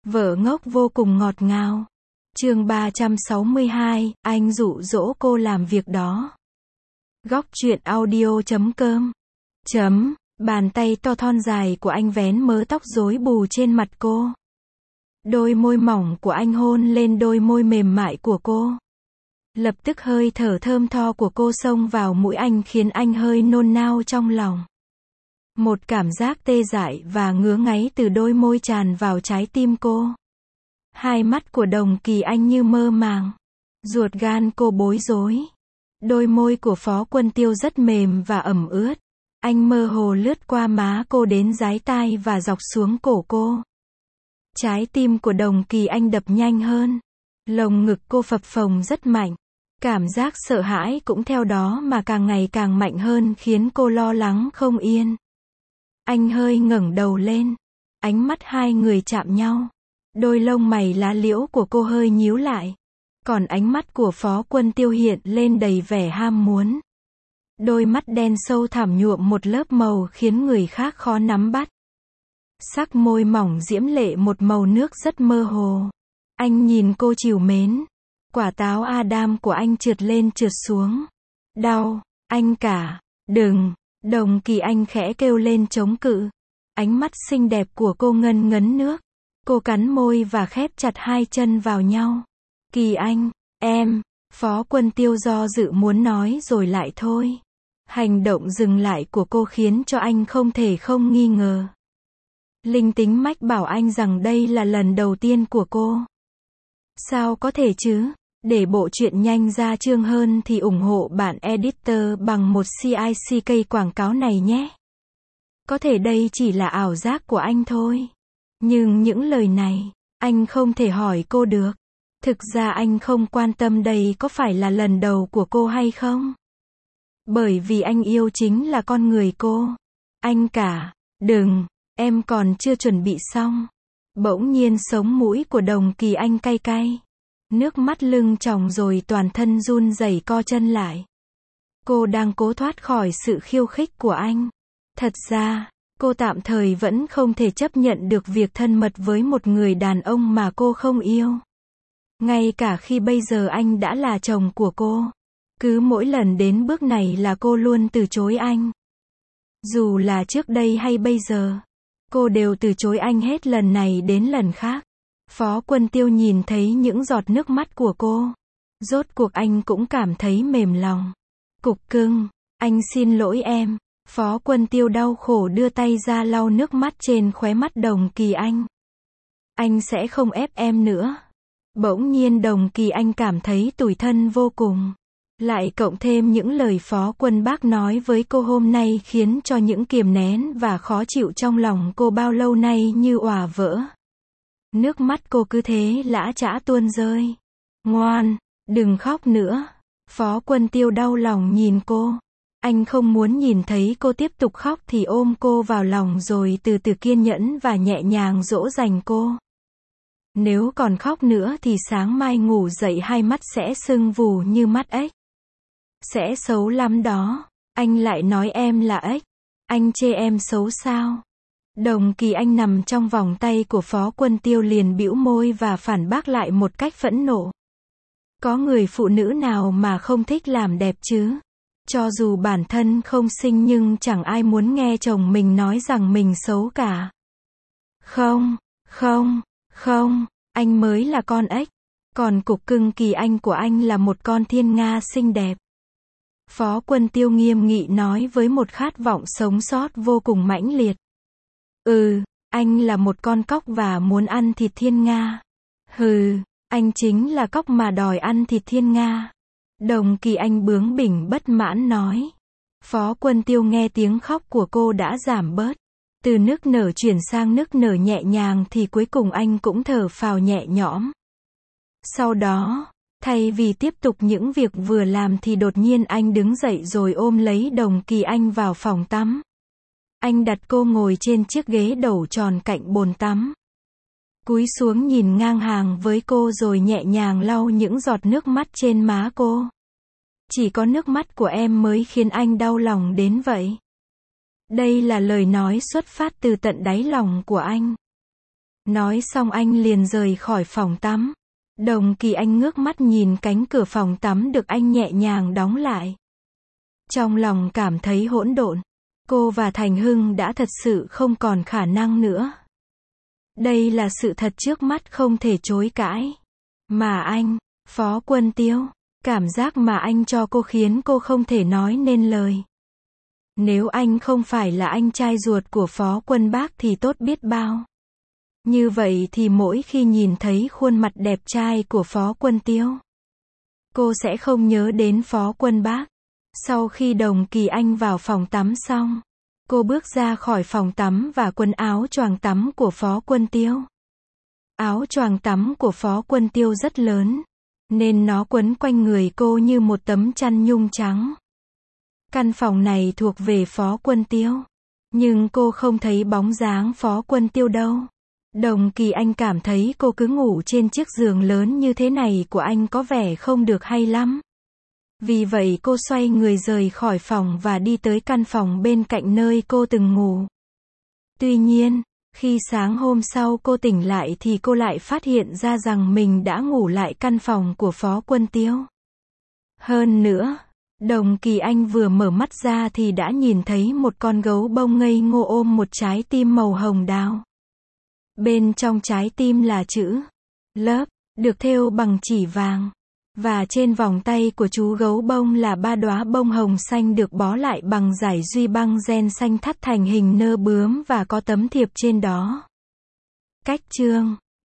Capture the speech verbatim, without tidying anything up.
Vợ ngốc vô cùng ngọt ngào. Chương ba trăm sáu mươi hai, anh dụ dỗ cô làm việc đó. Góc truyện audio chấm com. Chấm, bàn tay to thon dài của anh vén mớ tóc rối bù trên mặt cô. Đôi môi mỏng của anh hôn lên đôi môi mềm mại của cô. Lập tức hơi thở thơm tho của cô xông vào mũi anh khiến anh hơi nôn nao trong lòng. Một cảm giác tê dại và ngứa ngáy từ đôi môi tràn vào trái tim cô. Hai mắt của Đồng Kỳ Anh như mơ màng. Ruột gan cô bối rối. Đôi môi của Phó Quân Tiêu rất mềm và ẩm ướt. Anh mơ hồ lướt qua má cô đến dái tai và dọc xuống cổ cô. Trái tim của Đồng Kỳ Anh đập nhanh hơn. Lồng ngực cô phập phồng rất mạnh. Cảm giác sợ hãi cũng theo đó mà càng ngày càng mạnh hơn khiến cô lo lắng không yên. Anh hơi ngẩng đầu lên. Ánh mắt hai người chạm nhau. Đôi lông mày lá liễu của cô hơi nhíu lại. Còn ánh mắt của Phó Quân Tiêu hiện lên đầy vẻ ham muốn. Đôi mắt đen sâu thẳm nhuộm một lớp màu khiến người khác khó nắm bắt. Sắc môi mỏng diễm lệ một màu nước rất mơ hồ. Anh nhìn cô trìu mến. Quả táo Adam của anh trượt lên trượt xuống. Đau, anh cả, đừng. Đồng Kỳ Anh khẽ kêu lên chống cự. Ánh mắt xinh đẹp của cô ngân ngấn nước. Cô cắn môi và khép chặt hai chân vào nhau. Kỳ Anh, em, Phó Quân Tiêu do dự muốn nói rồi lại thôi. Hành động dừng lại của cô khiến cho anh không thể không nghi ngờ. Linh tính mách bảo anh rằng đây là lần đầu tiên của cô. Sao có thể chứ? Để bộ truyện nhanh ra chương hơn thì ủng hộ bạn editor bằng một xê i xê ca quảng cáo này nhé. Có thể đây chỉ là ảo giác của anh thôi. Nhưng những lời này, anh không thể hỏi cô được. Thực ra anh không quan tâm đây có phải là lần đầu của cô hay không. Bởi vì anh yêu chính là con người cô. Anh cả, đừng, em còn chưa chuẩn bị xong. Bỗng nhiên sống mũi của Đồng Kỳ Anh cay cay. Nước mắt lưng tròng rồi toàn thân run rẩy co chân lại. Cô đang cố thoát khỏi sự khiêu khích của anh. Thật ra, cô tạm thời vẫn không thể chấp nhận được việc thân mật với một người đàn ông mà cô không yêu. Ngay cả khi bây giờ anh đã là chồng của cô. Cứ mỗi lần đến bước này là cô luôn từ chối anh. Dù là trước đây hay bây giờ, cô đều từ chối anh hết lần này đến lần khác. Phó Quân Tiêu nhìn thấy những giọt nước mắt của cô. Rốt cuộc anh cũng cảm thấy mềm lòng. Cục cưng, anh xin lỗi em. Phó Quân Tiêu đau khổ đưa tay ra lau nước mắt trên khóe mắt Đồng Kỳ Anh. Anh sẽ không ép em nữa. Bỗng nhiên Đồng Kỳ Anh cảm thấy tủi thân vô cùng. Lại cộng thêm những lời Phó Quân Bác nói với cô hôm nay khiến cho những kiềm nén và khó chịu trong lòng cô bao lâu nay như òa vỡ. Nước mắt cô cứ thế lã chã tuôn rơi. Ngoan, đừng khóc nữa. Phó Quân Tiêu đau lòng nhìn cô. Anh không muốn nhìn thấy cô tiếp tục khóc thì ôm cô vào lòng rồi từ từ kiên nhẫn và nhẹ nhàng dỗ dành cô. Nếu còn khóc nữa thì sáng mai ngủ dậy hai mắt sẽ sưng vù như mắt ếch. Sẽ xấu lắm đó. Anh lại nói em là ếch. Anh chê em xấu sao? Đồng Kỳ Anh nằm trong vòng tay của Phó Quân Tiêu liền bĩu môi và phản bác lại một cách phẫn nộ. Có người phụ nữ nào mà không thích làm đẹp chứ? Cho dù bản thân không xinh nhưng chẳng ai muốn nghe chồng mình nói rằng mình xấu cả. Không, không, không, anh mới là con ếch. Còn cục cưng Kỳ Anh của anh là một con thiên nga xinh đẹp. Phó Quân Tiêu nghiêm nghị nói với một khát vọng sống sót vô cùng mãnh liệt. Ừ, anh là một con cóc và muốn ăn thịt thiên nga. Hừ, anh chính là cóc mà đòi ăn thịt thiên nga. Đồng Kỳ Anh bướng bỉnh bất mãn nói. Phó Quân Tiêu nghe tiếng khóc của cô đã giảm bớt. Từ nức nở chuyển sang nức nở nhẹ nhàng thì cuối cùng anh cũng thở phào nhẹ nhõm. Sau đó, thay vì tiếp tục những việc vừa làm thì đột nhiên anh đứng dậy rồi ôm lấy Đồng Kỳ Anh vào phòng tắm. Anh đặt cô ngồi trên chiếc ghế đầu tròn cạnh bồn tắm. Cúi xuống nhìn ngang hàng với cô rồi nhẹ nhàng lau những giọt nước mắt trên má cô. Chỉ có nước mắt của em mới khiến anh đau lòng đến vậy. Đây là lời nói xuất phát từ tận đáy lòng của anh. Nói xong anh liền rời khỏi phòng tắm. Đồng Kỳ Anh ngước mắt nhìn cánh cửa phòng tắm được anh nhẹ nhàng đóng lại. Trong lòng cảm thấy hỗn độn. Cô và Thành Hưng đã thật sự không còn khả năng nữa. Đây là sự thật trước mắt không thể chối cãi. Mà anh, Phó Quân Tiêu, cảm giác mà anh cho cô khiến cô không thể nói nên lời. Nếu anh không phải là anh trai ruột của Phó Quân Bác thì tốt biết bao. Như vậy thì mỗi khi nhìn thấy khuôn mặt đẹp trai của Phó Quân Tiêu, cô sẽ không nhớ đến Phó Quân Bác. Sau khi Đồng Kỳ Anh vào phòng tắm xong, cô bước ra khỏi phòng tắm và quần áo choàng tắm của Phó Quân Tiêu. Áo choàng tắm của Phó Quân Tiêu rất lớn, nên nó quấn quanh người cô như một tấm chăn nhung trắng. Căn phòng này thuộc về Phó Quân Tiêu, nhưng cô không thấy bóng dáng Phó Quân Tiêu đâu. Đồng Kỳ Anh cảm thấy cô cứ ngủ trên chiếc giường lớn như thế này của anh có vẻ không được hay lắm. Vì vậy cô xoay người rời khỏi phòng và đi tới căn phòng bên cạnh nơi cô từng ngủ. Tuy nhiên, khi sáng hôm sau cô tỉnh lại thì cô lại phát hiện ra rằng mình đã ngủ lại căn phòng của Phó Quân Tiêu. Hơn nữa, Đồng Kỳ Anh vừa mở mắt ra thì đã nhìn thấy một con gấu bông ngây ngô ôm một trái tim màu hồng đào. Bên trong trái tim là chữ Love, được thêu bằng chỉ vàng. Và trên vòng tay của chú gấu bông là ba đóa bông hồng xanh được bó lại bằng dải duy băng ren xanh thắt thành hình nơ bướm và có tấm thiệp trên đó. Cách chương